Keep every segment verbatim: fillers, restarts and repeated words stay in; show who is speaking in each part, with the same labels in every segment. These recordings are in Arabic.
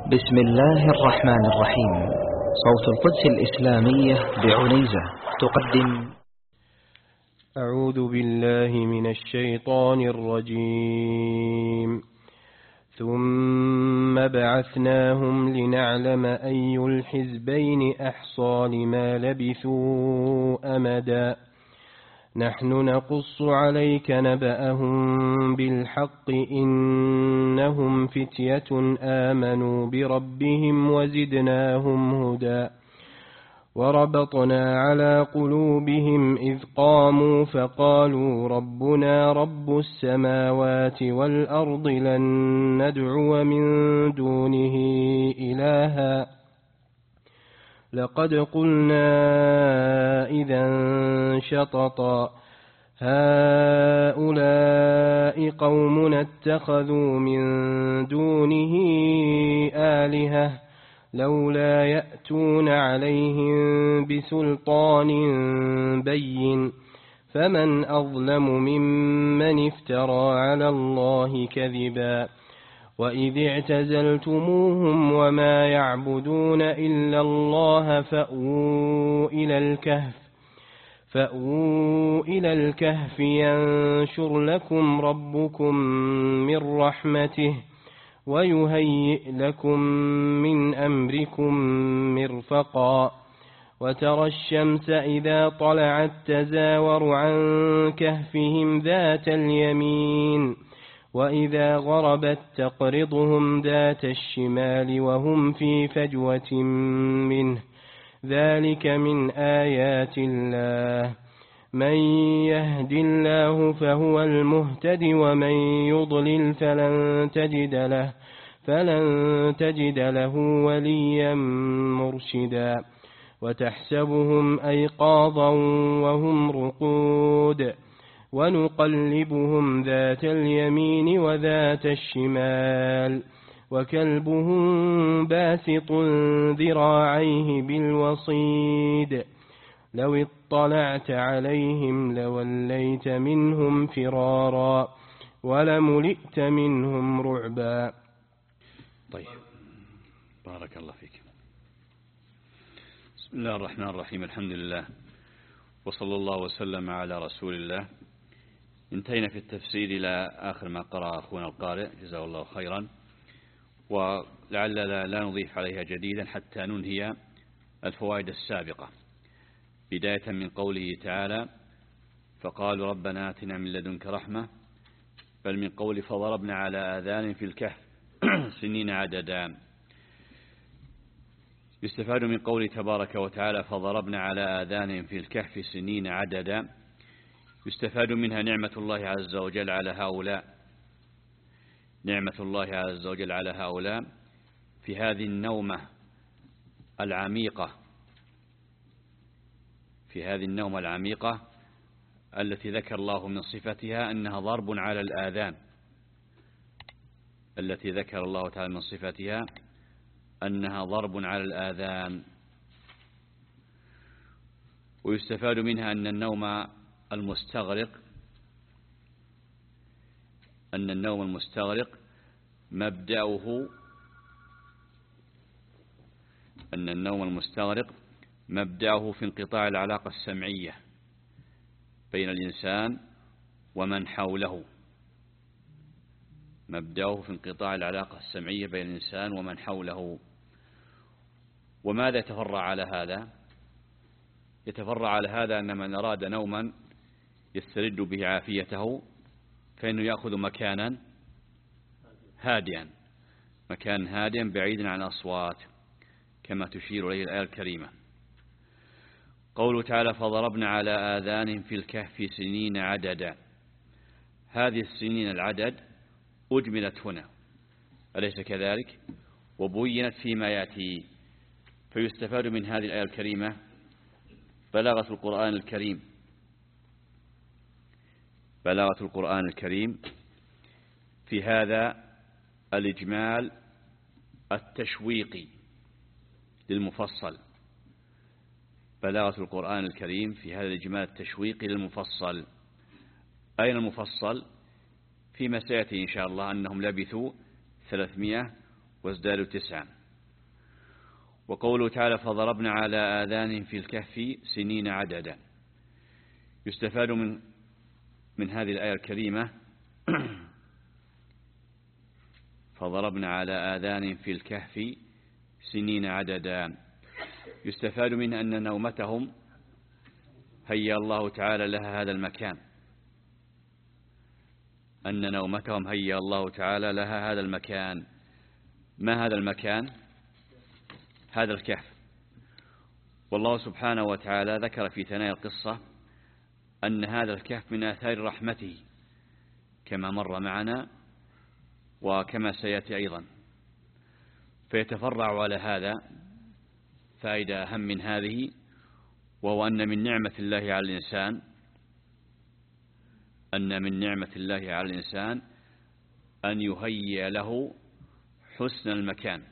Speaker 1: بسم الله الرحمن الرحيم. صوت القدس الإسلامية بعنيزة تقدم.
Speaker 2: أعوذ بالله من الشيطان الرجيم. ثم بعثناهم لنعلم أي الحزبين أحصى لما لبثوا أمدا نحن نقص عليك نبأهم بالحق إنهم فتية آمنوا بربهم وزدناهم هدى وربطنا على قلوبهم إذ قاموا فقالوا ربنا رب السماوات والأرض لن ندعو من دونه إلها لقد قلنا إذا شططا هؤلاء قومنا اتخذوا من دونه آلهة لولا يأتون عليهم بسلطان بين فمن أظلم ممن افترى على الله كذبا وإذ اعتزلتموهم وما يعبدون إلا الله فأووا إلى الكهف فأووا إلى الكهف ينشر لكم ربكم من رحمته ويهيئ لكم من أمركم مرفقا وترى الشمس إذا طلعت تزاور عن كهفهم ذات اليمين وإذا غربت تقرضهم ذات الشمال وهم في فجوة منه ذلك من آيات الله من يهد الله فهو المهتد ومن يضلل فلن تجد له فلن تجد له وليا مرشدا وتحسبهم أيقاظا وهم رقود ونقلبهم ذات اليمين وذات الشمال وكلبهم باسط ذراعيه بالوصيد لو اطلعت عليهم لوليت منهم فرارا ولملئت منهم رعبا.
Speaker 3: طيب، بارك الله فيك. بسم الله الرحمن الرحيم. الحمد لله وصلى الله وسلم على رسول الله. انتهينا في التفسير إلى آخر ما قرأ أخونا القارئ جزاه الله خيرا، ولعل لا نضيف عليها جديدا حتى ننهي الفوائد السابقة، بداية من قوله تعالى فقالوا ربنا آتنا من لدنك رحمة، بل من قول فضربنا على آذان في الكهف سنين عددا. يستفاد من قوله تبارك وتعالى فضربنا على آذان في الكهف سنين عددا، يستفاد منها نعمة الله عز وجل على هؤلاء نعمة الله عز وجل على هؤلاء في هذه النومة العميقة في هذه النومة العميقة التي ذكر الله من صفتها أنها ضرب على الآذان التي ذكر الله تعالى من صفتها أنها ضرب على الآذان. ويستفاد منها أن النوم المستغرق أن النوم المستغرق مبدأه أن النوم المستغرق مبدأه في انقطاع العلاقة السمعية بين الإنسان ومن حوله مبدأه في انقطاع العلاقة السمعية بين الإنسان ومن حوله. وماذا يتفرع على هذا؟ يتفرع على هذا أن من أراد نوما يسترد به عافيته فإنه يأخذ مكانا هادئا مكان هادئا بعيدا عن الأصوات كما تشير إليه الآية الكريمة. قوله تعالى فضربنا على آذانهم في الكهف سنين عددا، هذه السنين العدد أجملت هنا أليس كذلك؟ وبينت فيما يأتي، فيستفاد من هذه الآية الكريمة بلاغة القرآن الكريم بلاغة القرآن الكريم في هذا الإجمال التشويقي للمفصل بلاغة القرآن الكريم في هذا الإجمال التشويقي للمفصل. أين المفصل؟ فيما سيأتي إن شاء الله أنهم لبثوا ثلاثمائة وازدادوا تسعة وقوله تعالى فضربنا على آذانهم في الكهف سنين عددا. يستفاد من من هذه الآية الكريمة فضربنا على آذانهم في الكهف سنين عددا، يستفاد منها أن نومتهم هيأ الله تعالى لها هذا المكان، أن نومتهم هيأ الله تعالى لها هذا المكان. ما هذا المكان؟ هذا الكهف. والله سبحانه وتعالى ذكر في ثنايا القصة أن هذا الكهف من آثار رحمته كما مر معنا وكما سيأتي أيضا، فيتفرع على هذا فائدة أهم من هذه، وهو أن من نعمة الله على الإنسان أن من نعمة الله على الإنسان أن يهيئ له حسن المكان،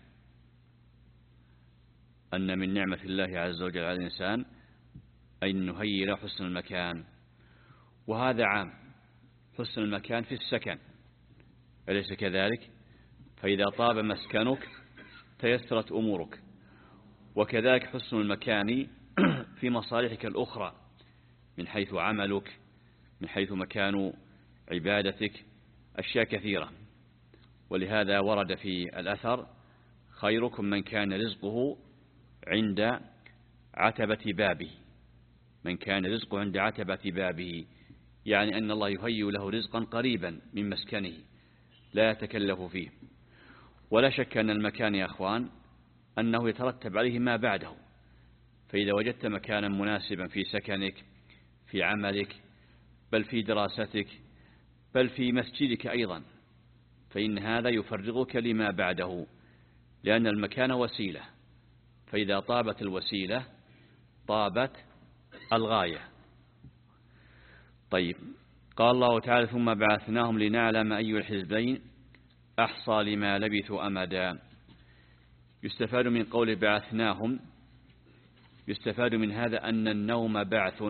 Speaker 3: أن من نعمة الله عز وجل على الإنسان أن يهيئ له حسن المكان. وهذا عام، حسن المكان في السكن أليس كذلك؟ فإذا طاب مسكنك تيسرت أمورك، وكذلك حسن المكان في مصالحك الأخرى من حيث عملك، من حيث مكان عبادتك، أشياء كثيرة. ولهذا ورد في الأثر خيركم من كان رزقه عند عتبة بابه، من كان رزقه عند عتبة بابه، يعني أن الله يهيئ له رزقا قريبا من مسكنه لا يتكلف فيه. ولا شك أن المكان يا أخوان أنه يترتب عليه ما بعده، فإذا وجدت مكانا مناسبا في سكنك، في عملك، بل في دراستك، بل في مسجدك أيضا، فإن هذا يفرغك لما بعده، لأن المكان وسيلة، فإذا طابت الوسيلة طابت الغاية. طيب، قال الله تعالى ثم بعثناهم لنعلم أي الحزبين أحصى لما لبثوا أمدا. يستفاد من قول بعثناهم، يستفاد من هذا أن النوم بعث،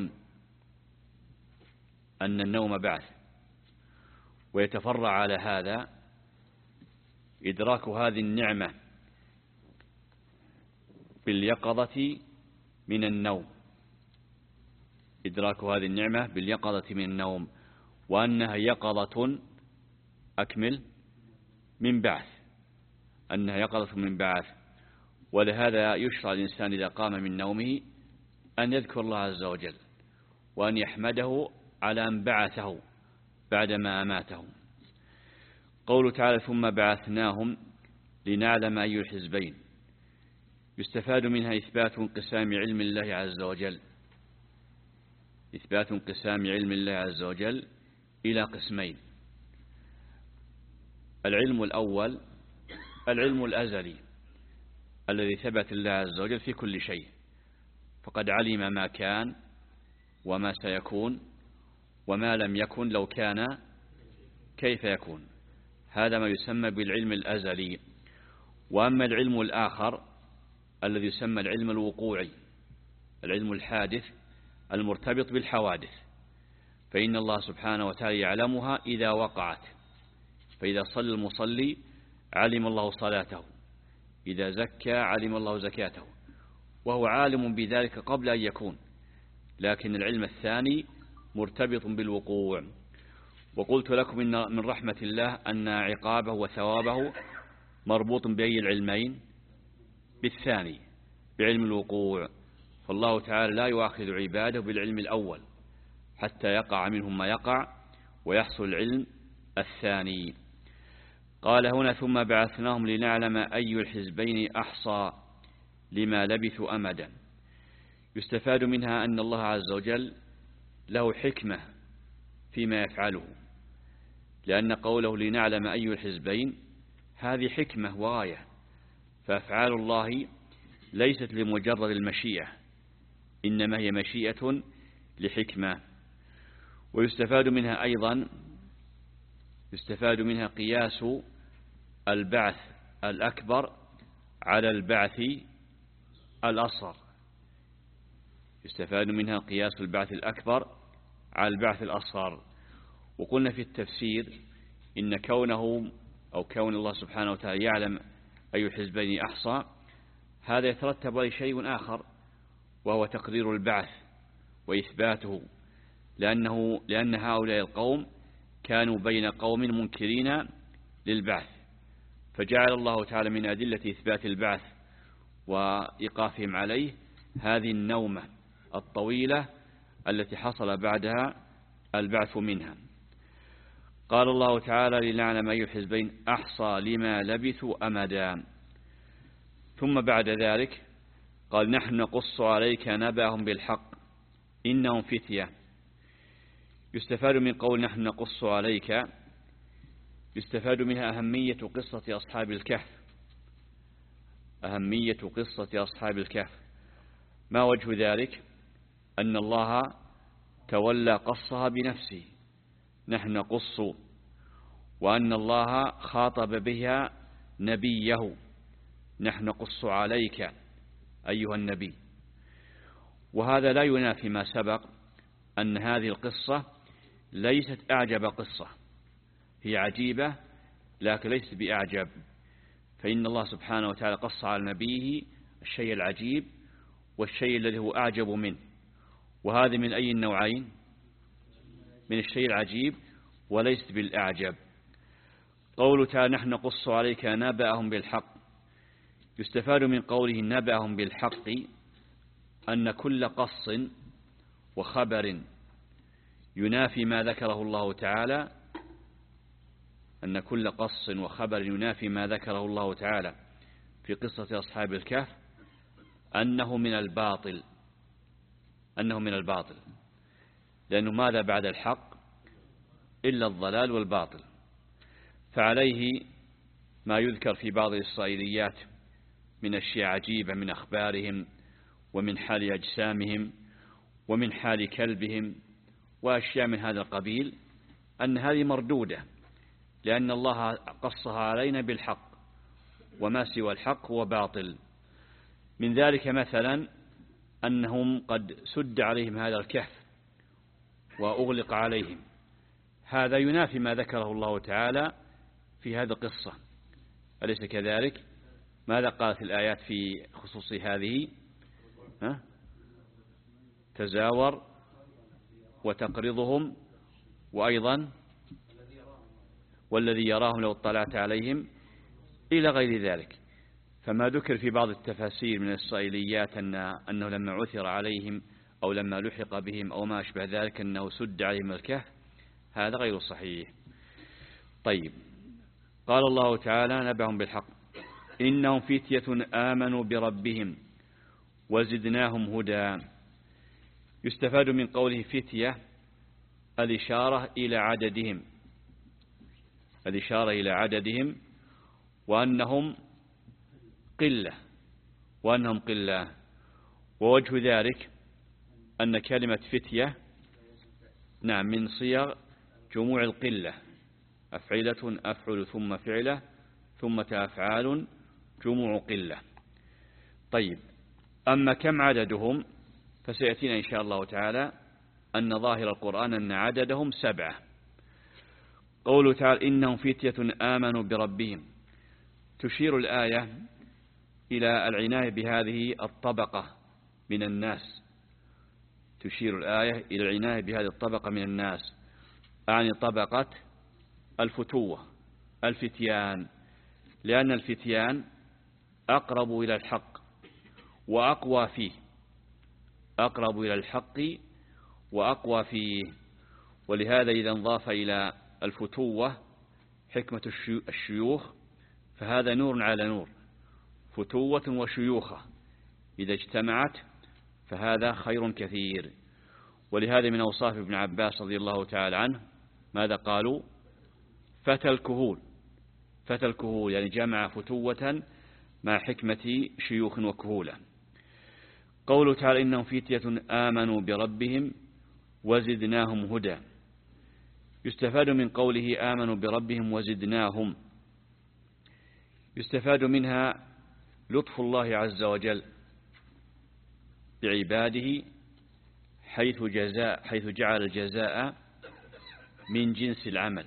Speaker 3: أن النوم بعث، ويتفرع على هذا إدراك هذه النعمة باليقظة من النوم، إدراك هذه النعمة باليقظة من النوم، وأنها يقظة أكمل من بعث، أنها يقظة من بعث. ولهذا يشرع الإنسان إذا قام من نومه أن يذكر الله عز وجل، وأن يحمده على أن بعثه بعدما أماته. قوله تعالى ثم بعثناهم لنعلم أي الحزبين، يستفاد منها إثبات انقسام علم الله عز وجل، إثبات انقسام علم الله عز وجل إلى قسمين. العلم الأول العلم الأزلي الذي ثبت الله عز وجل في كل شيء، فقد علم ما كان وما سيكون وما لم يكن لو كان كيف يكون، هذا ما يسمى بالعلم الأزلي. وأما العلم الآخر الذي يسمى العلم الوقوعي، العلم الحادث المرتبط بالحوادث، فإن الله سبحانه وتعالى يعلمها إذا وقعت، فإذا صلى المصلي علم الله صلاته، إذا زكى علم الله زكاته، وهو عالم بذلك قبل أن يكون. لكن العلم الثاني مرتبط بالوقوع. وقلت لكم إن من رحمة الله أن عقابه وثوابه مربوط بأي العلمين؟ بالثاني، بعلم الوقوع. فالله تعالى لا يؤاخذ عباده بالعلم الأول حتى يقع منهم ما يقع ويحصل العلم الثاني. قال هنا ثم بعثناهم لنعلم أي الحزبين أحصى لما لبثوا أمدا. يستفاد منها أن الله عز وجل له حكمة فيما يفعله، لأن قوله لنعلم أي الحزبين هذه حكمة وغاية، فأفعال الله ليست لمجرد المشيئة، إنما هي مشيئة لحكمة. ويستفاد منها أيضا يستفاد منها قياس البعث الأكبر على البعث الأصغر، يستفاد منها قياس البعث الأكبر على البعث الأصغر. وقلنا في التفسير إن كونه أو كون الله سبحانه وتعالى يعلم أي الحزبين أحصى، هذا يترتب عليه شيء آخر، وهو تقرير البعث وإثباته، لأنه لأن هؤلاء القوم كانوا بين قوم منكرين للبعث، فجعل الله تعالى من أدلة إثبات البعث وإيقافهم عليه هذه النومة الطويلة التي حصل بعدها البعث منها. قال الله تعالى: لنعلم أي الحزبين أحصى لما لبثوا أمدا. ثم بعد ذلك قال: نحن نقص عليك نبأهم بالحق إنهم فتية. يستفاد من قول نحن نقص عليك، يستفاد منها أهمية قصة أصحاب الكهف، أهمية قصة أصحاب الكهف. ما وجه ذلك؟ أن الله تولى قصها بنفسه، نحن نقص، وأن الله خاطب بها نبيه، نحن نقص عليك أيها النبي. وهذا لا ينافي ما سبق أن هذه القصة ليست أعجب قصة، هي عجيبة لكن ليست بأعجب، فإن الله سبحانه وتعالى قص على نبيه الشيء العجيب والشيء الذي هو أعجب منه. وهذا من أي النوعين؟ من الشيء العجيب وليس بالأعجب. قوله تعالى: نحن نقص عليك نبأهم بالحق، يستفاد من قوله نبأهم بالحق أن كل قص وخبر ينافي ما ذكره الله تعالى، أن كل قص وخبر ينافي ما ذكره الله تعالى في قصة أصحاب الكهف أنه من الباطل، أنه من الباطل، لأنه ماذا بعد الحق إلا الضلال والباطل. فعليه ما يذكر في بعض الإسرائيليات من أشياء عجيبة من أخبارهم ومن حال أجسامهم ومن حال كلبهم وأشياء من هذا القبيل، أن هذه مردودة، لأن الله قصها علينا بالحق، وما سوى الحق هو باطل. من ذلك مثلا أنهم قد سد عليهم هذا الكهف وأغلق عليهم، هذا ينافي ما ذكره الله تعالى في هذه القصة، أليس كذلك؟ ماذا قالت الآيات في خصوص هذه؟ ها؟ تزاور وتقرضهم، وأيضا والذي يراهم لو اطلعت عليهم، إلى غير ذلك. فما ذكر في بعض التفاسير من الإسرائيليات أن أنه لما عثر عليهم أو لما لحق بهم أو ما أشبه ذلك أنه سد عليهم الكهف، هذا غير صحيح. طيب، قال الله تعالى: نبأهم بالحق إنهم فتية آمنوا بربهم وزدناهم هدى. يستفاد من قوله فتية الإشارة إلى عددهم، الإشارة إلى عددهم وأنهم قلة، وأنهم قلة. ووجه ذلك أن كلمة فتية نعم من صيغ جموع القلة، أفعلة أفعل ثم فعلة ثم أفعال جموع قلة. طيب، أما كم عددهم فسيأتينا إن شاء الله تعالى أن ظاهر القرآن أن عددهم سبعة. قوله تعالى: إنهم فتية آمنوا بربهم، تشير الآية إلى العناية بهذه الطبقة من الناس، تشير الآية إلى العناية بهذه الطبقة من الناس، أعني طبقة الفتوة، الفتيان، لأن الفتيان أقرب إلى الحق وأقوى فيه، أقرب إلى الحق وأقوى فيه. ولهذا إذا انضاف إلى الفتوة حكمة الشيوخ فهذا نور على نور، فتوة وشيوخة إذا اجتمعت فهذا خير كثير. ولهذا من أوصاف ابن عباس رضي الله تعالى عنه ماذا قالوا؟ فتى الكهول، فتى الكهول، يعني جمع فتوة مع حكمة شيوخ وكهولة. قوله تعالى: إنهم فتية آمنوا بربهم وزدناهم هدى. يستفاد من قوله آمنوا بربهم وزدناهم، يستفاد منها لطف الله عز وجل بعباده حيث جزاء حيث جعل الجزاء من جنس العمل،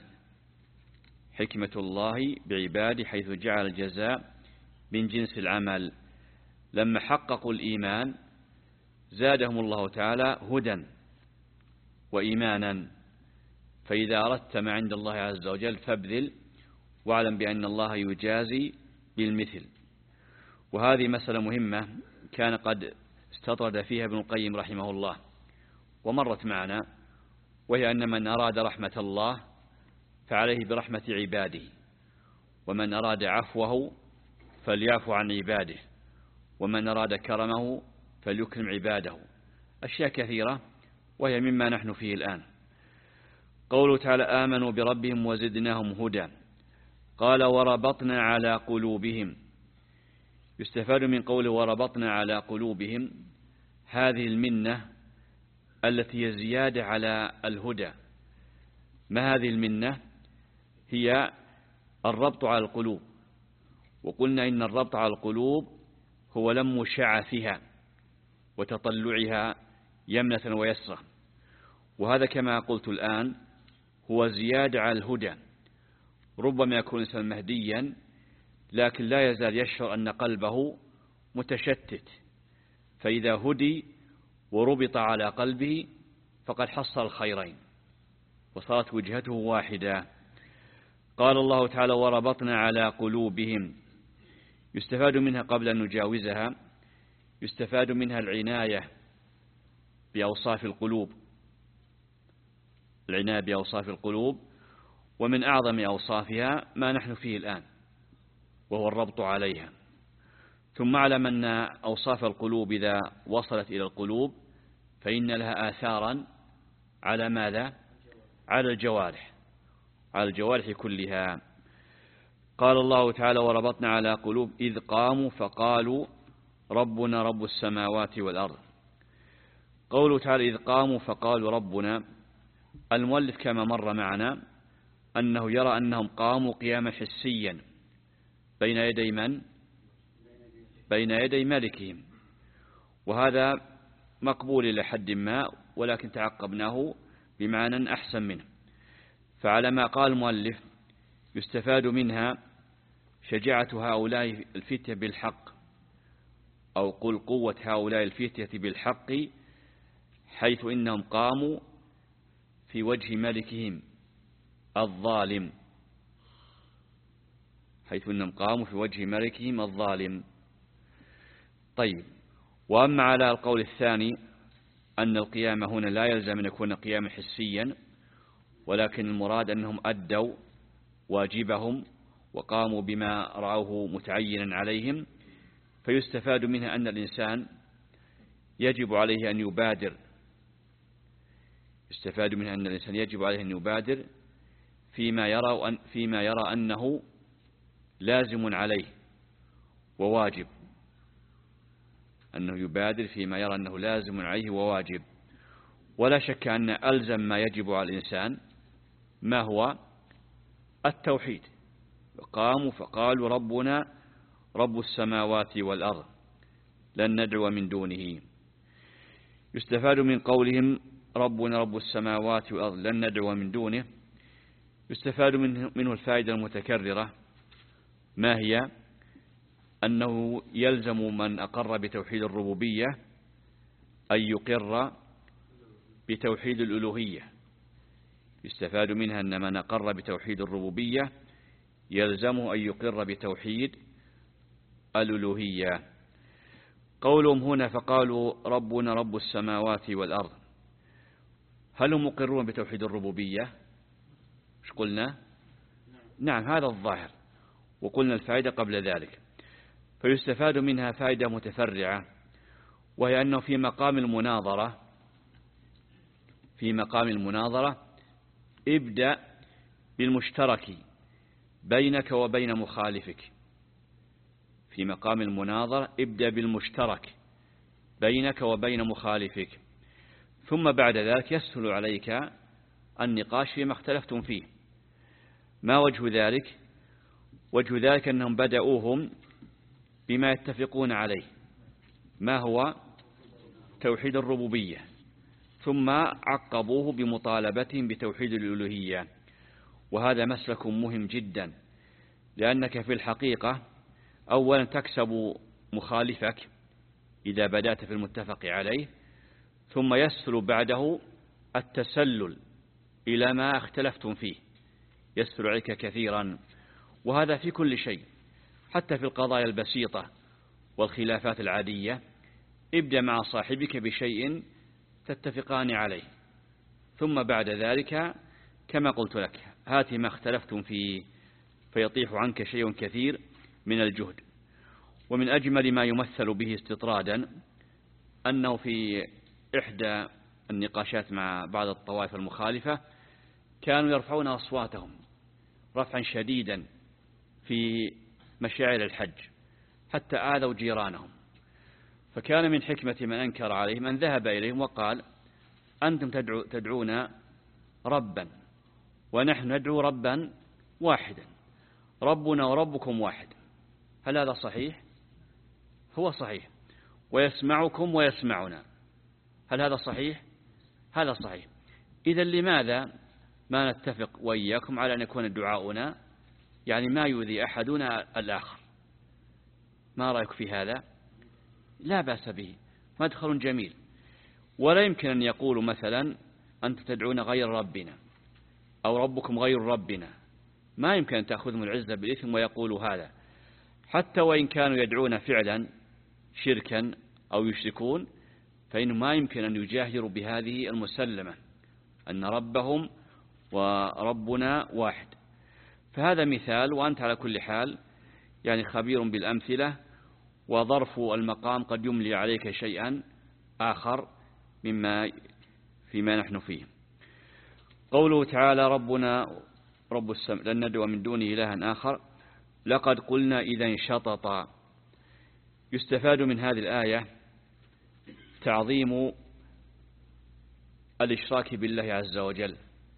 Speaker 3: حكمة الله بعباده حيث جعل الجزاء من جنس العمل. لما حققوا الإيمان زادهم الله تعالى هدى وإيمانا. فإذا أردت ما عند الله عز وجل فابذل، واعلم بأن الله يجازي بالمثل. وهذه مسألة مهمة كان قد استطرد فيها ابن القيم رحمه الله ومرت معنا، وهي أن من أراد رحمة الله فعليه برحمة عباده، ومن أراد عفوه فليعفو عن عباده، ومن أراد كرمه فليكرم عباده. أشياء كثيرة وهي مما نحن فيه الآن. قوله تعالى آمنوا بربهم وزدناهم هدى. قال وربطنا على قلوبهم. يستفاد من قوله وربطنا على قلوبهم هذه المنة التي هي زيادة على الهدى. ما هذه المنة؟ هي الربط على القلوب. وقلنا إن الربط على القلوب هو لم شعثها وتطلعها يمنة ويسرة، وهذا كما قلت الآن هو زيادة على الهدى. ربما يكون الإنسان مهديا لكن لا يزال يشعر أن قلبه متشتت، فإذا هدي وربط على قلبه فقد حصل الخيرين وصارت وجهته واحدة. قال الله تعالى وربطنا على قلوبهم. يستفاد منها قبل أن نجاوزها يستفاد منها العناية بأوصاف القلوب، العناية بأوصاف القلوب، ومن أعظم أوصافها ما نحن فيه الآن وهو الربط عليها. ثم اعلم أن أوصاف القلوب إذا وصلت إلى القلوب فإن لها آثارا على ماذا؟ على الجوارح، على الجوارح كلها. قال الله تعالى وربطنا على قلوب إذ قاموا فقالوا ربنا رب السماوات والأرض. قوله تعالى إذ قاموا فقالوا ربنا، المؤلف كما مر معنا أنه يرى أنهم قاموا قياما حسيا بين يدي من؟ بين يدي ملكهم، وهذا مقبول إلى حد ما، ولكن تعقبناه بمعنى أحسن منه. فعلى ما قال المؤلف يستفاد منها شجاعة هؤلاء الفتية بالحق، أو قل قوة هؤلاء الفتية بالحق، حيث إنهم قاموا في وجه ملكهم الظالم، حيث إنهم قاموا في وجه ملكهم الظالم. طيب، وأما على القول الثاني أن القيام هنا لا يلزم أن يكون قياما حسيا، ولكن المراد أنهم أدوا واجبهم وقاموا بما رأوه متعينا عليهم، فيستفاد منها أن الإنسان يجب عليه أن يبادر يستفاد منها أن الإنسان يجب عليه أن يبادر فيما يرى أن فيما يرى أنه لازم عليه وواجب، أنه يبادر فيما يرى أنه لازم عليه وواجب. ولا شك أن ألزم ما يجب على الإنسان ما هو التوحيد. قاموا فقالوا ربنا رب السماوات والأرض لن ندعو من دونه. يستفاد من قولهم ربنا رب السماوات والأرض لن ندعو من دونه يستفاد منه, منه الفائدة المتكررة، ما هي؟ أنه يلزم من أقر بتوحيد الربوبية أن يقر بتوحيد الألوهية. يستفاد منها أن من أقر بتوحيد الربوبية يلزمه أن يقر بتوحيد الألوهية. قولهم هنا فقالوا ربنا رب السماوات والأرض، هل هم مقرون بتوحيد الربوبية؟ مش قلنا؟ نعم، هذا الظاهر، وقلنا الفائدة قبل ذلك. فيستفاد منها فائدة متفرعة، وهي أنه في مقام المناظرة في مقام المناظرة ابدأ بالمشترك بينك وبين مخالفك. في مقام المناظرة ابدأ بالمشترك بينك وبين مخالفك، ثم بعد ذلك يسهل عليك النقاش فيما اختلفتم فيه. ما وجه ذلك؟ وجه ذلك أنهم بدأوهم بما يتفقون عليه، ما هو توحيد الربوبية، ثم عقبوه بمطالبتهم بتوحيد الألوهية. وهذا مسلك مهم جدا، لأنك في الحقيقة أولا تكسب مخالفك إذا بدأت في المتفق عليه، ثم يسهل بعده التسلل إلى ما اختلفتم فيه، يسهل عليك كثيرا. وهذا في كل شيء، حتى في القضايا البسيطة والخلافات العادية. ابدأ مع صاحبك بشيء تتفقان عليه، ثم بعد ذلك كما قلت لك هات ما اختلفتم فيه، فيطيح عنك شيء كثير من الجهد. ومن أجمل ما يمثل به استطرادا أنه في إحدى النقاشات مع بعض الطوائف المخالفة كانوا يرفعون أصواتهم رفعا شديدا في مشاعر الحج حتى آذوا جيرانهم، فكان من حكمة من أنكر عليهم من ذهب إليهم وقال أنتم تدعو تدعون ربا ونحن ندعو ربا واحدا، ربنا وربكم واحد، هل هذا صحيح؟ هو صحيح. ويسمعكم ويسمعنا، هل هذا صحيح؟ هذا صحيح. إذا لماذا ما نتفق وإياكم على أن يكون دعاؤنا يعني ما يؤذي أحدنا الآخر؟ ما رأيك في هذا؟ لا بأس به، مدخل جميل. ولا يمكن أن يقولوا مثلا أنتم تدعون غير ربنا أو ربكم غير ربنا، ما يمكن أن تأخذهم العزة بالإثم ويقولوا هذا، حتى وإن كانوا يدعون فعلا شركا أو يشركون، فإنه ما يمكن أن يجاهروا بهذه المسلمة أن ربهم وربنا واحد. فهذا مثال، وأنت على كل حال يعني خبير بالأمثلة، وظرف المقام قد يملي عليك شيئا آخر مما فيما نحن فيه. قوله تعالى ربنا رب السماء لن ندعو من دونه إلها آخر لقد قلنا إذا شططا. يستفاد من هذه الآية تعظيم الإشراك بالله عز وجل،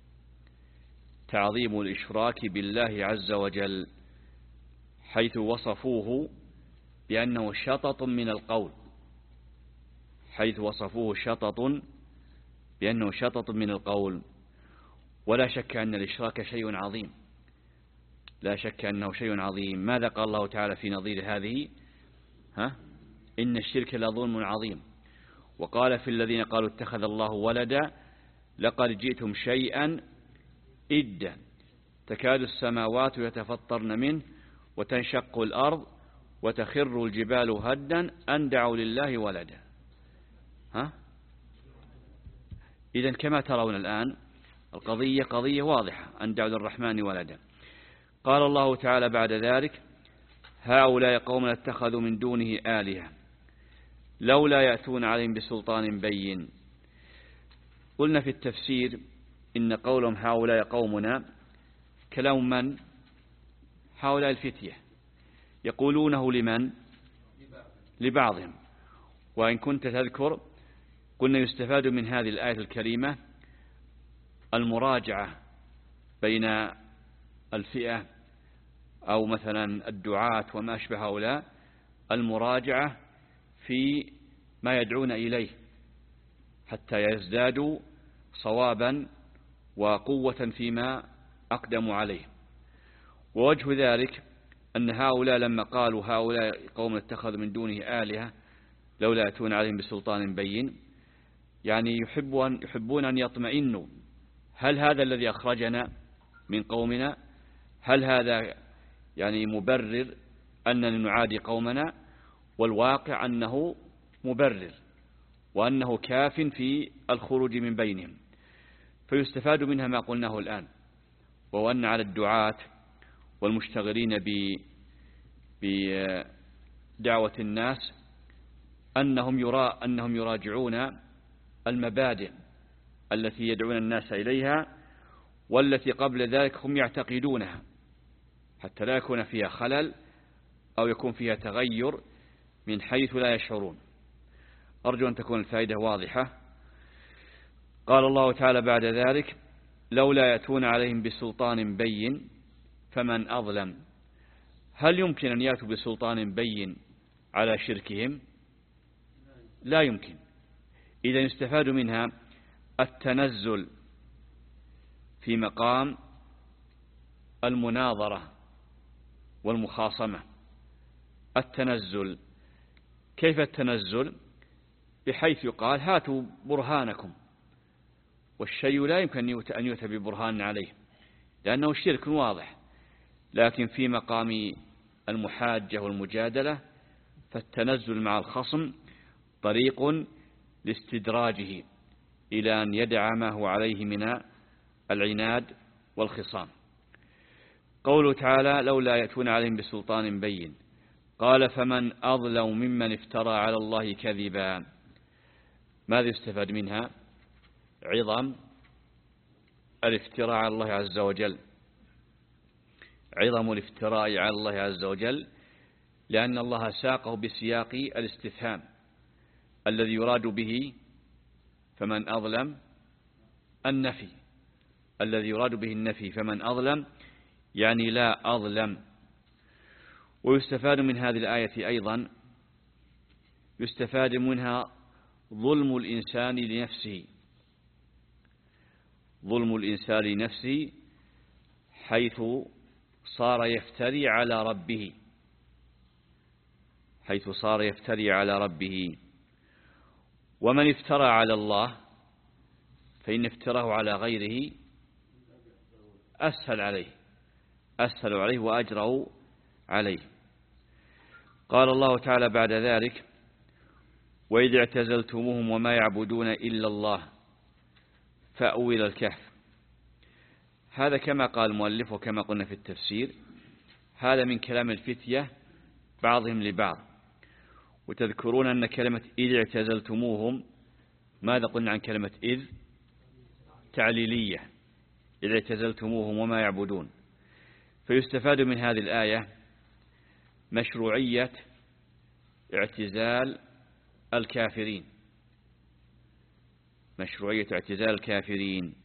Speaker 3: تعظيم الإشراك بالله عز وجل، حيث وصفوه بأنه شطط من القول، حيث وصفوه شطط بأنه شطط من القول. ولا شك أن الإشراك شيء عظيم، لا شك أنه شيء عظيم. ماذا قال الله تعالى في نظير هذه؟ ها؟ إن الشرك لظلم عظيم. وقال في الذين قالوا اتخذ الله ولدا لقد جئتم شيئا إدا تكاد السماوات يتفطرن منه وتنشق الأرض وتخر الجبال هدا أن دعوا لله ولدا. ها؟ إذن كما ترون الآن القضية قضية واضحة، أن دعوا للرحمن ولدا. قال الله تعالى بعد ذلك هؤلاء قوم اتخذوا من دونه آلهة لولا يأتون عليهم بسلطان بين. قلنا في التفسير إن قولهم هؤلاء قومنا كلام من؟ هؤلاء الفتية، يقولونه لمن؟ لبعضهم. وإن كنت تذكر قلنا يستفاد من هذه الآية الكريمة المراجعة بين الفئة أو مثلا الدعاة وما أشبه هؤلاء، المراجعة في ما يدعون إليه حتى يزدادوا صوابا وقوة فيما أقدموا عليه. ووجه ذلك أن هؤلاء لما قالوا هؤلاء قوم اتخذوا من دونه آلهة لولا يأتون عليهم بسلطان بين، يعني يحبون, يحبون أن يطمئنوا، هل هذا الذي أخرجنا من قومنا؟ هل هذا يعني مبرر أننا نعادي قومنا؟ والواقع أنه مبرر وأنه كاف في الخروج من بينهم. فيستفاد منها ما قلناه الآن، وهو أن على الدعاة والمشتغلين بدعوة الناس أنهم يرى أنهم يراجعون المبادئ التي يدعون الناس إليها والتي قبل ذلك هم يعتقدونها، حتى لا يكون فيها خلل أو يكون فيها تغير من حيث لا يشعرون. أرجو أن تكون الفائدة واضحة. قال الله تعالى بعد ذلك لولا يأتون عليهم بسلطان بين فمن أظلم. هل يمكن أن يأتوا بسلطان بين على شركهم؟ لا يمكن. إذا يستفاد منها التنزل في مقام المناظرة والمخاصمة، التنزل كيف التنزل؟ بحيث يقال هاتوا برهانكم، والشيء لا يمكن أن يؤتى ببرهان عليه لأنه شرك واضح، لكن في مقام المحاجة والمجادلة فالتنزل مع الخصم طريق لاستدراجه إلى أن يدع ما هو عليه من العناد والخصام. قوله تعالى لولا يأتون عليهم بسلطان بين، قال فمن أظلم ممن افترى على الله كذبا. ماذا يستفاد منها؟ عظم الافتراء على الله عز وجل، عظم الافتراء على الله عز وجل، لأن الله ساقه بسياق الاستفهام الذي يراد به فمن أظلم النفي، الذي يراد به النفي فمن أظلم يعني لا أظلم. ويستفاد من هذه الآية أيضا يستفاد منها ظلم الإنسان لنفسه، ظلم الإنسان لنفسه حيث صار يفتري على ربه، حيث صار يفتري على ربه. ومن افترى على الله فإن افتراه على غيره أسهل عليه، أسهل عليه وأجرأ عليه. قال الله تعالى بعد ذلك وإذ اعتزلتموهم وما يعبدون إلا الله فأووا إلى الكهف. هذا كما قال المؤلف وكما قلنا في التفسير هذا من كلام الفتية بعضهم لبعض. وتذكرون أن كلمة إذ اعتزلتموهم ماذا قلنا عن كلمة إذ؟ تعليلية، إذ اعتزلتموهم وما يعبدون. فيستفاد من هذه الآية مشروعية اعتزال الكافرين، مشروعية اعتزال الكافرين،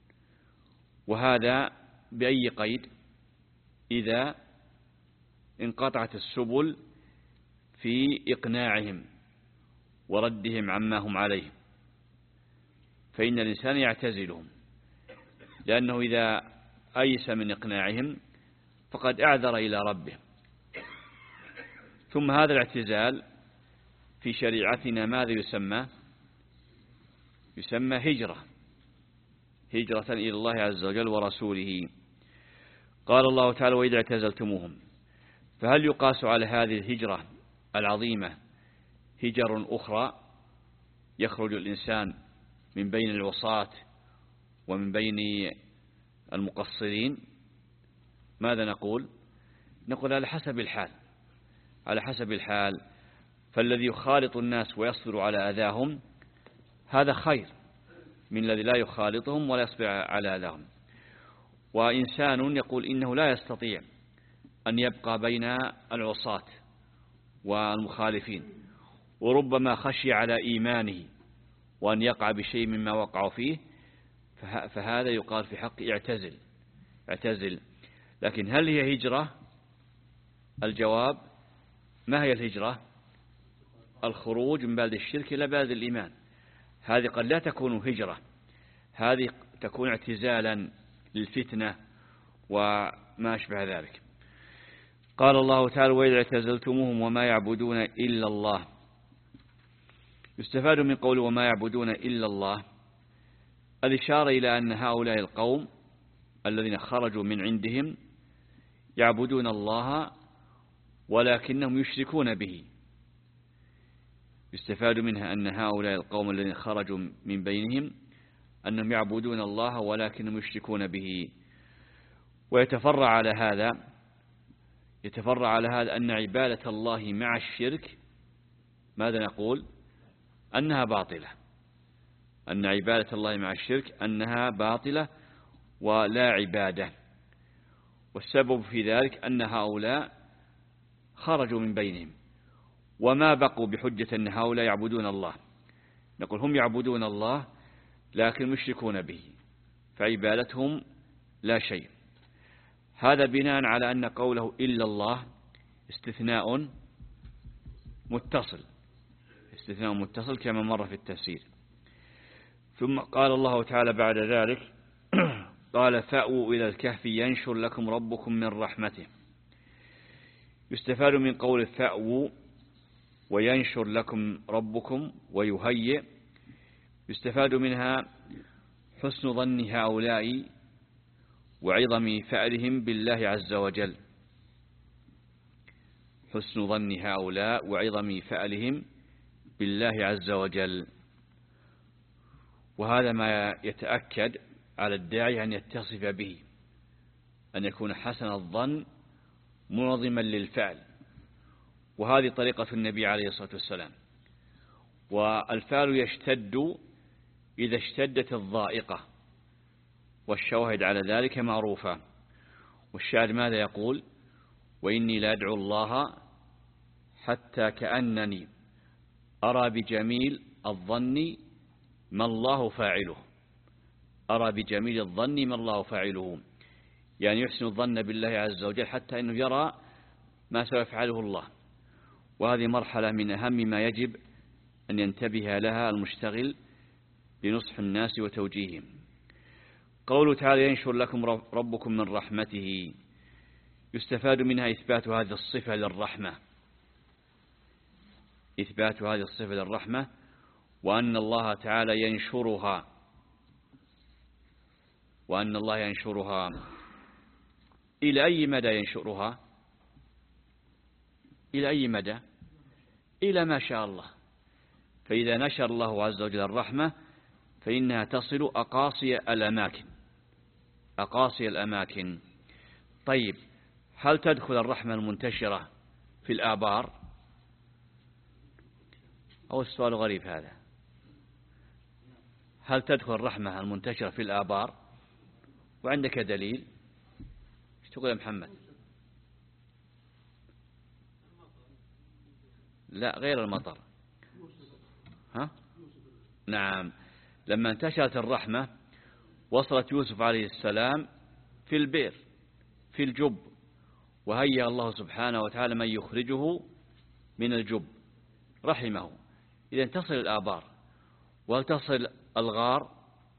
Speaker 3: وهذا بأي قيد؟ إذا انقطعت السبل في إقناعهم وردهم عما هم عليه فإن الإنسان يعتزلهم، لأنه إذا أيس من إقناعهم فقد أعذر إلى ربه. ثم هذا الاعتزال في شريعتنا ماذا يسمى؟ يسمى هجرة، هجرة إلى الله عز وجل ورسوله. قال الله تعالى وإذا اعتزلتموهم، فهل يقاس على هذه الهجرة العظيمة هجر أخرى يخرج الإنسان من بين العصاة ومن بين المقصرين؟ ماذا نقول؟ نقول على حسب الحال، على حسب الحال. فالذي يخالط الناس ويصبر على أذاهم هذا خير من الذي لا يخالطهم ولا يصبر على أذاهم. وإنسان يقول إنه لا يستطيع أن يبقى بين العصاة والمخالفين، وربما خشي على إيمانه وأن يقع بشيء مما وقع فيه، فهذا يقال في حق اعتزل، اعتزل. لكن هل هي هجرة؟ الجواب ما هي الهجرة؟ الخروج من بلد الشرك إلى بلد الإيمان. هذه قد لا تكون هجرة، هذه تكون اعتزالا للفتنة وما أشبه ذلك. قال الله تعالى وإذا اعتزلتموهم وما يعبدون إلا الله. يستفاد من قوله وما يعبدون إلا الله الإشارة إلى أن هؤلاء القوم الذين خرجوا من عندهم يعبدون الله ولكنهم يشركون به. يستفاد منها أن هؤلاء القوم الذين خرجوا من بينهم أنهم يعبدون الله ولكنهم يشركون به. ويتفرع على هذا يتفرع على هذا أن عبادة الله مع الشرك ماذا نقول؟ أنها باطلة، أن عبادة الله مع الشرك أنها باطلة ولا عبادة. والسبب في ذلك أن هؤلاء خرجوا من بينهم وما بقوا بحجة أن هؤلاء يعبدون الله. نقول هم يعبدون الله لكن مشركون به، فعبادتهم لا شيء. هذا بناء على أن قوله إلا الله استثناء متصل، استثناء متصل كما مر في التفسير. ثم قال الله تعالى بعد ذلك قال فأووا إلى الكهف ينشر لكم ربكم من رحمته. يستفاد من قول فأووا وينشر لكم ربكم ويهيئ. يستفاد منها حسن ظن هؤلاء وعظم فعلهم بالله عز وجل، حسن ظن هؤلاء وعظم فعلهم بالله عز وجل. وهذا ما يتأكد على الداعي أن يتصف به، أن يكون حسن الظن منظما للفعل، وهذه طريقة النبي عليه الصلاة والسلام. والفعل يشتد إذا اشتدت الضائقة، والشواهد على ذلك معروفة. والشاعر ماذا يقول؟ وإني لا أدعو الله حتى كأنني أرى بجميل الظن ما الله فاعله، أرى بجميل الظن ما الله فاعله، يعني يحسن الظن بالله عز وجل حتى أنه يرى ما سيفعله الله. وهذه مرحلة من أهم ما يجب أن ينتبه لها المشتغل لنصح الناس وتوجيههم. قوله تعالى ينشر لكم ربكم من رحمته، يستفاد منها إثبات هذه الصفة للرحمة، إثبات هذه الصفة للرحمة، وأن الله تعالى ينشرها، وأن الله ينشرها. إلى أي مدى ينشرها؟ إلى أي مدى؟ إلى ما شاء الله. فإذا نشر الله عز وجل الرحمة فإنها تصل أقاصي الأماكن، أقاصي الأماكن. طيب، هل تدخل الرحمة المنتشرة في الآبار؟ أو السؤال غريب هذا، هل تدخل الرحمة المنتشرة في الآبار؟ وعندك دليل؟ ايش تقول يا محمد؟ لا، غير المطر. ها؟ نعم، لما انتشرت الرحمة وصلت يوسف عليه السلام في البئر في الجب، وهيأ الله سبحانه وتعالى من يخرجه من الجب رحمه. إذا تصل الآبار. وهل تصل الغار؟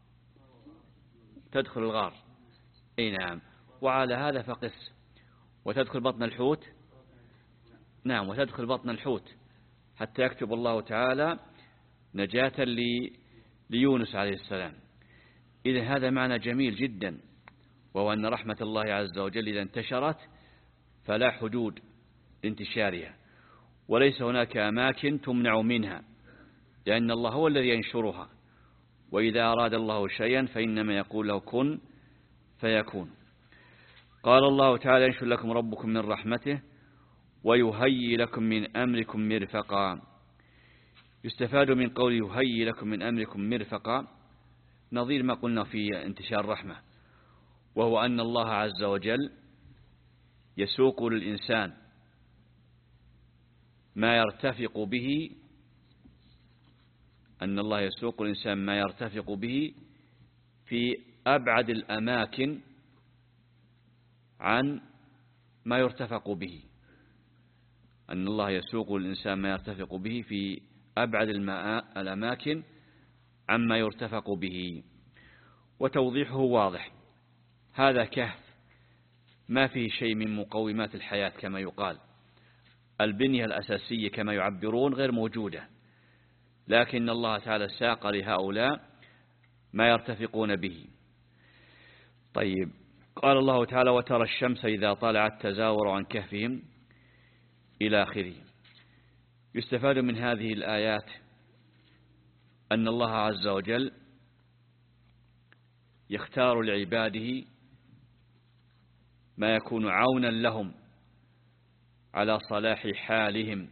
Speaker 3: تدخل الغار، أي نعم. وعلى هذا فقس. وتدخل بطن الحوت، نعم، وتدخل بطن الحوت حتى يكتب الله تعالى نجاة ليونس عليه السلام. إذن هذا معنى جميل جدا، وهو أن رحمة الله عز وجل إذا انتشرت فلا حدود لانتشارها، وليس هناك أماكن تمنع منها، لأن الله هو الذي ينشرها. وإذا أراد الله شيئا فإنما يقول له كن فيكون. قال الله تعالى ينشر لكم ربكم من رحمته ويهيئ لكم من أمركم مرفقا. يستفاد من قول يهيئ لكم من أمركم مرفقا نظير ما قلنا في انتشار الرحمة، وهو أن الله عز وجل يسوق للإنسان ما يرتفق به، أن الله يسوق الإنسان ما يرتفق به في أبعد الأماكن عن ما يرتفق به، أن الله يسوق الإنسان ما يرتفق به في أبعد الأماكن عما يرتفق به. وتوضيحه واضح، هذا كهف ما فيه شيء من مقومات الحياة كما يقال، البنية الأساسية كما يعبرون غير موجودة، لكن الله تعالى ساق لهؤلاء ما يرتفقون به. طيب، قال الله تعالى وترى الشمس إذا طلعت تزاور عن كهفهم إلى آخره. يستفاد من هذه الآيات أن الله عز وجل يختار لعباده ما يكون عونا لهم على صلاح حالهم،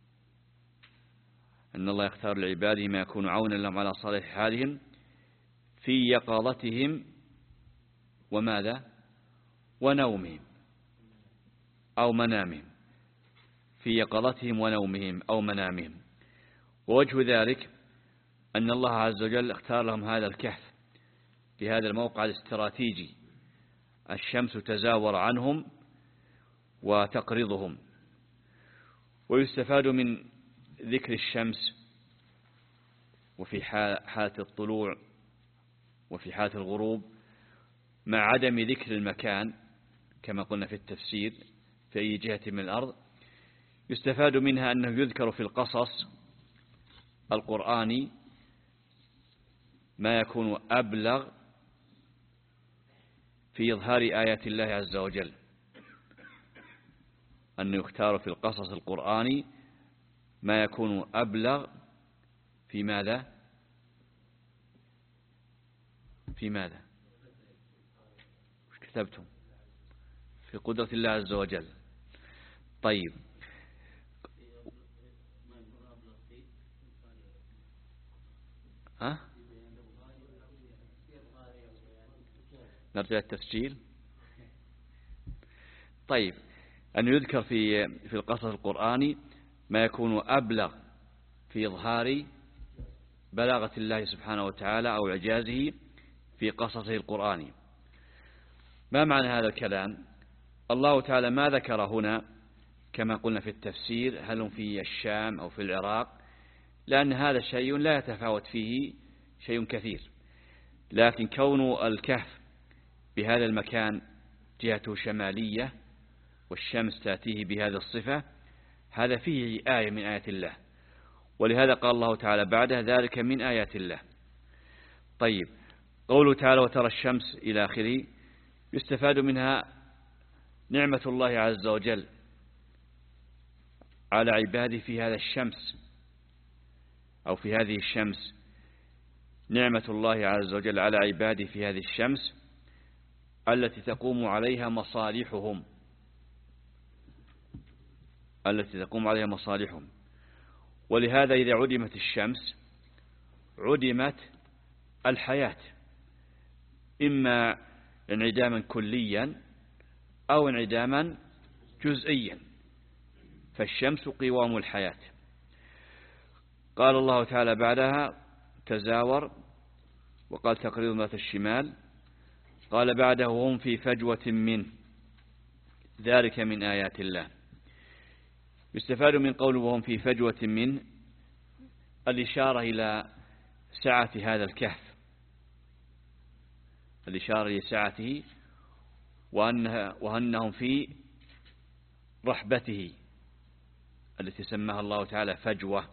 Speaker 3: أن الله يختار لعباده ما يكون عونا لهم على صلاح حالهم في يقظتهم وماذا؟ ونومهم أو منامهم، في يقظتهم ونومهم أو منامهم. ووجه ذلك أن الله عز وجل اختار لهم هذا الكهف في هذا الموقع الاستراتيجي، الشمس تزاور عنهم وتقرضهم. ويستفاد من ذكر الشمس وفي حالة الطلوع وفي حالة الغروب مع عدم ذكر المكان كما قلنا في التفسير في أي جهة من الأرض، يستفاد منها أنه يذكر في القصص القرآني ما يكون أبلغ في إظهار آيات الله عز وجل، أن يختار في القصص القرآني ما يكون أبلغ في ماذا؟ في ماذا؟ وش كتبتم؟ في قدرة الله عز وجل. طيب، ها؟ نرجع التسجيل. طيب، أن يذكر في في القصص القرآني ما يكون أبلغ في إظهار بلاغة الله سبحانه وتعالى أو إعجازه في قصصه القرآني. ما معنى هذا الكلام؟ الله تعالى ما ذكر هنا كما قلنا في التفسير هل هم في الشام أو في العراق، لأن هذا شيء لا يتفاوت فيه شيء كثير، لكن كون الكهف بهذا المكان جهته شمالية والشمس تأتيه بهذه الصفة، هذا فيه آية من آيات الله، ولهذا قال الله تعالى بعده ذلك من آيات الله. طيب، قوله تعالى وترى الشمس إلى آخره يستفاد منها نعمة الله عز وجل على عباده في هذا الشمس أو في هذه الشمس، نعمة الله عز وجل على عباده في هذه الشمس التي تقوم عليها مصالحهم التي تقوم عليها مصالحهم ولهذا إذا عدمت الشمس عدمت الحياة، إما انعداما كليا أو انعداما جزئيا، فالشمس قوام الحياة. قال الله تعالى بعدها تزاور، وقال تقرير ذات الشمال، قال بعده هم في فجوة منه ذلك من آيات الله. يستفاد من قوله وهم في فجوة منه الإشارة إلى سعة هذا الكهف، الإشارة إلى سعته وأنهم في رحبته التي سماها الله تعالى فجوة.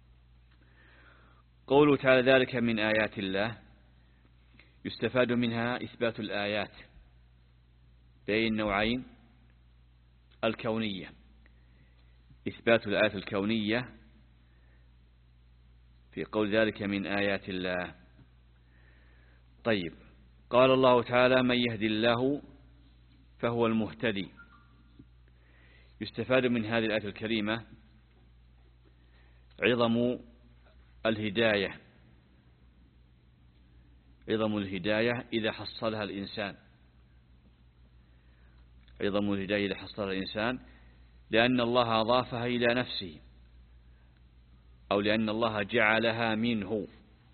Speaker 3: قوله تعالى ذلك من آيات الله يستفاد منها إثبات الآيات بين النوعين الكونية، إثبات الآيات الكونية في قول ذلك من آيات الله. طيب، قال الله تعالى من يهدي الله فهو المهتدي. يستفاد من هذه الآية الكريمة عظم الهداية عظم الهداية إذا حصلها الإنسان عظم الهداية إذا حصلها الإنسان لأن الله أضافها إلى نفسه أو لأن الله جعلها منه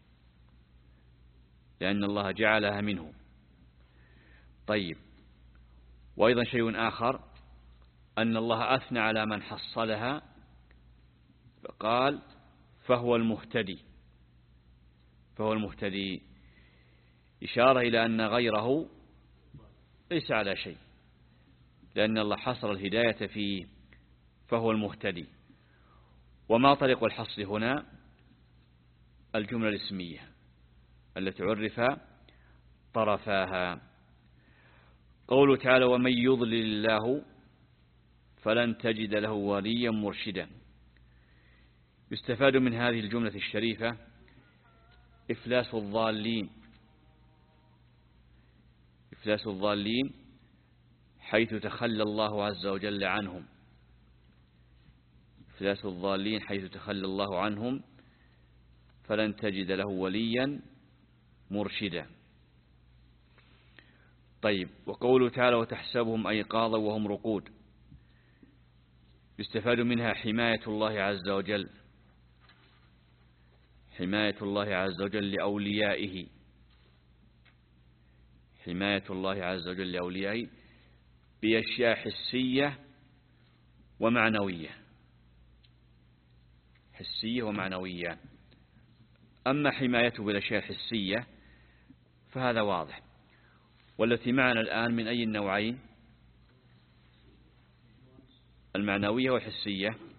Speaker 3: لأن الله جعلها منه. طيب، وأيضا شيء آخر أن الله أثنى على من حصلها فقال فهو المهتدي فهو المهتدي إشارة إلى أن غيره ليس على شيء، لأن الله حصر الهداية فيه فهو المهتدي. وما طريق الحصر هنا؟ الجملة الاسمية التي عرف طرفاها. قوله تعالى ومن يضلل الله فلن تجد له وليا مرشدا. يستفاد من هذه الجملة الشريفة إفلاس الضالين إفلاس الضالين حيث تخلى الله عز وجل عنهم إفلاس الضالين حيث تخلى الله عنهم فلن تجد له وليا مرشدا. طيب، وقوله تعالى وتحسبهم أيقاظا وهم رقود. يستفاد منها حماية الله عز وجل حماية الله عز وجل لأوليائه حماية الله عز وجل لأوليائه بأشياء حسية ومعنوية حسية ومعنوية. أما حمايته بالأشياء الحسية فهذا واضح، والتي معنا الآن من أي النوعين؟ المعنوية والحسية.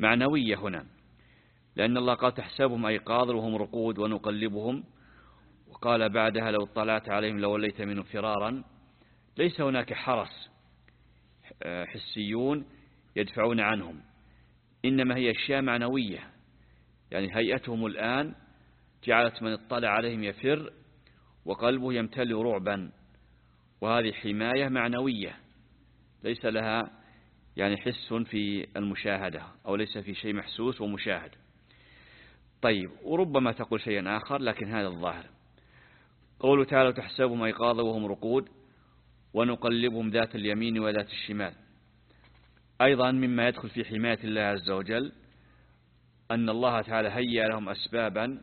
Speaker 3: معنوية هنا، لأن الله قال تحسبهم أيقاظا وهم رقود ونقلبهم، وقال بعدها لو اطلعت عليهم لوليت منهم فرارا. ليس هناك حرس حسيون يدفعون عنهم، إنما هي أشياء معنوية، يعني هيئتهم الآن جعلت من اطلع عليهم يفر وقلبه يمتلئ رعبا، وهذه حماية معنوية ليس لها يعني حس في المشاهدة، أو ليس في شيء محسوس ومشاهد. طيب، وربما تقول شيئا آخر لكن هذا الظاهر. قوله تعالى تحسبهم أيقاظا وهم رقود ونقلبهم ذات اليمين وذات الشمال. أيضا مما يدخل في حماية الله عز وجل أن الله تعالى هيأ لهم أسبابا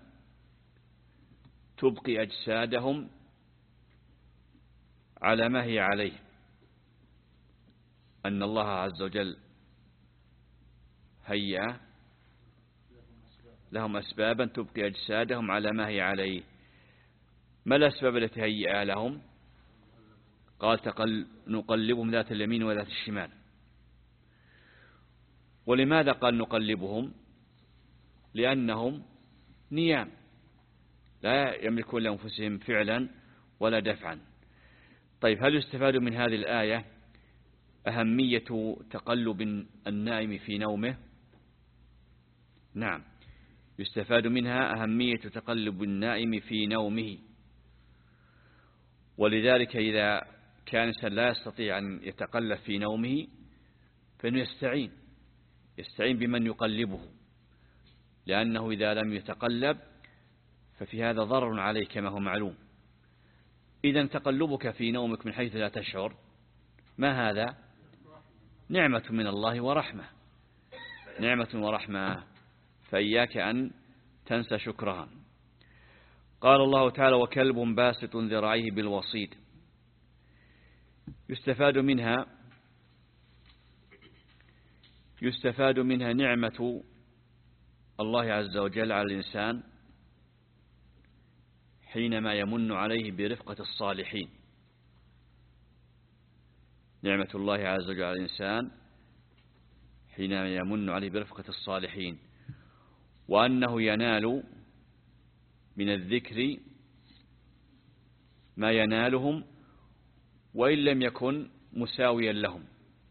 Speaker 3: تبقي أجسادهم على ما هي عليه، أن الله عز وجل هيأ لهم أسبابا تبقي أجسادهم على ما هي عليه. ما الأسباب التي هيأ لهم؟ قال تقل نقلبهم ذات اليمين وذات الشمال. ولماذا قال نقلبهم؟ لأنهم نيام لا يملكون لأنفسهم فعلا ولا دفعا. طيب، هل يستفاد من هذه الآية أهمية تقلب النائم في نومه؟ نعم، يستفاد منها أهمية تقلب النائم في نومه. ولذلك إذا كان الإنسان لا يستطيع أن يتقلب في نومه فإنه يستعين يستعين بمن يقلبه، لأنه إذا لم يتقلب ففي هذا ضرر عليه كما هو معلوم. إذا تقلبك في نومك من حيث لا تشعر، ما هذا؟ نعمة من الله ورحمة، نعمة ورحمة، فإياك أن تنسى شكرها. قال الله تعالى وكلب باسط ذراعيه بالوصيد. يستفاد منها يستفاد منها نعمة الله عز وجل على الإنسان حينما يمن عليه برفقة الصالحين. نعمة الله عز وجل على الإنسان حينما يمن عليه برفقة الصالحين، وأنه ينال من الذكر ما ينالهم وإن لم يكن مساويا لهم،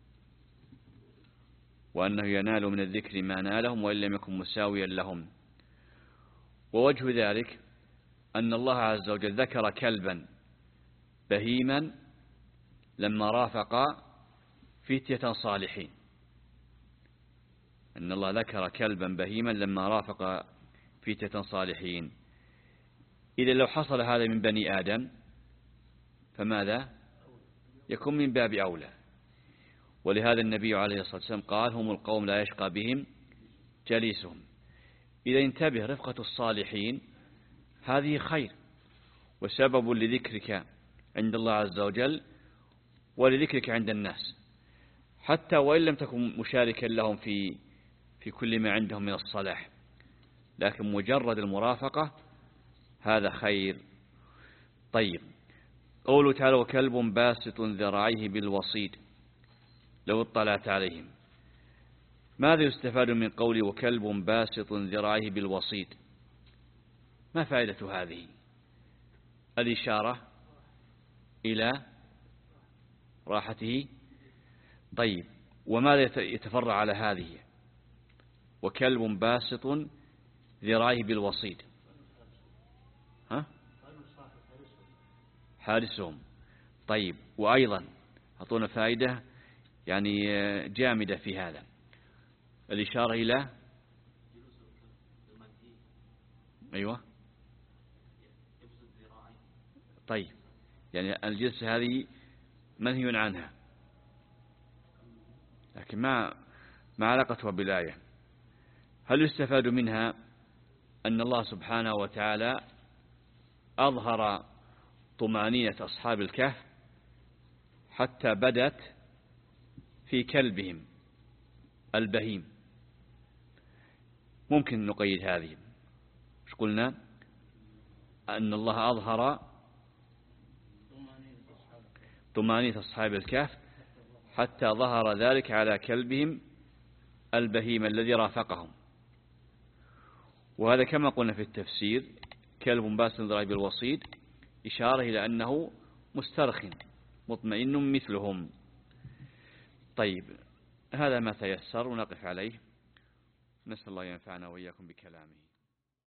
Speaker 3: وأنه ينال من الذكر ما نالهم وإن لم يكن مساويا لهم. ووجه ذلك أن الله عز وجل ذكر كلبا بهيما لما رافق فتية صالحين. أن الله ذكر كلبا بهيما لما رافق فتية صالحين. إذا لو حصل هذا من بني آدم فماذا؟ يكون من باب أولى. ولهذا النبي عليه الصلاة والسلام قال هم القوم لا يشقى بهم جليسهم. إذا انتبه، رفقة الصالحين هذه خير وسبب لذكرك عند الله عز وجل ولذكرك عند الناس، حتى وإن لم تكن مشاركا لهم في في كل ما عندهم من الصلاح، لكن مجرد المرافقة هذا خير. طيب، قوله تعالى وكلب باسط ذراعيه بالوصيد لو اطلعت عليهم. ماذا يستفاد من قول وكلب باسط ذراعيه بالوصيد؟ ما فائدة هذه؟ الإشارة إلى راحته. طيب، وماذا يتفرع على هذه وكلب باسط ذراعيه بالوصيد؟ ها؟ حارسهم. طيب، وأيضا أعطونا فائدة يعني جامدة في هذا، الإشارة إلى أيوة. طيب، يعني الجلسة هذه منهي عنها، لكن ما ما علاقتها بالآية. هل يستفاد منها أن الله سبحانه وتعالى أظهر طمأنينة أصحاب الكهف حتى بدت في كلبهم البهيم؟ ممكن نقيد هذه. مش قلنا أن الله أظهر طمأنينة أصحاب الكهف حتى ظهر ذلك على كلبهم البهيم الذي رافقهم. وهذا كما قلنا في التفسير كلب باسط ذراعيه بالوصيد إشارة إلى أنه مسترخٍ مطمئن مثلهم. طيب هذا ما تيسر ونقف عليه، نسأل الله ينفعنا وإياكم بكلامه.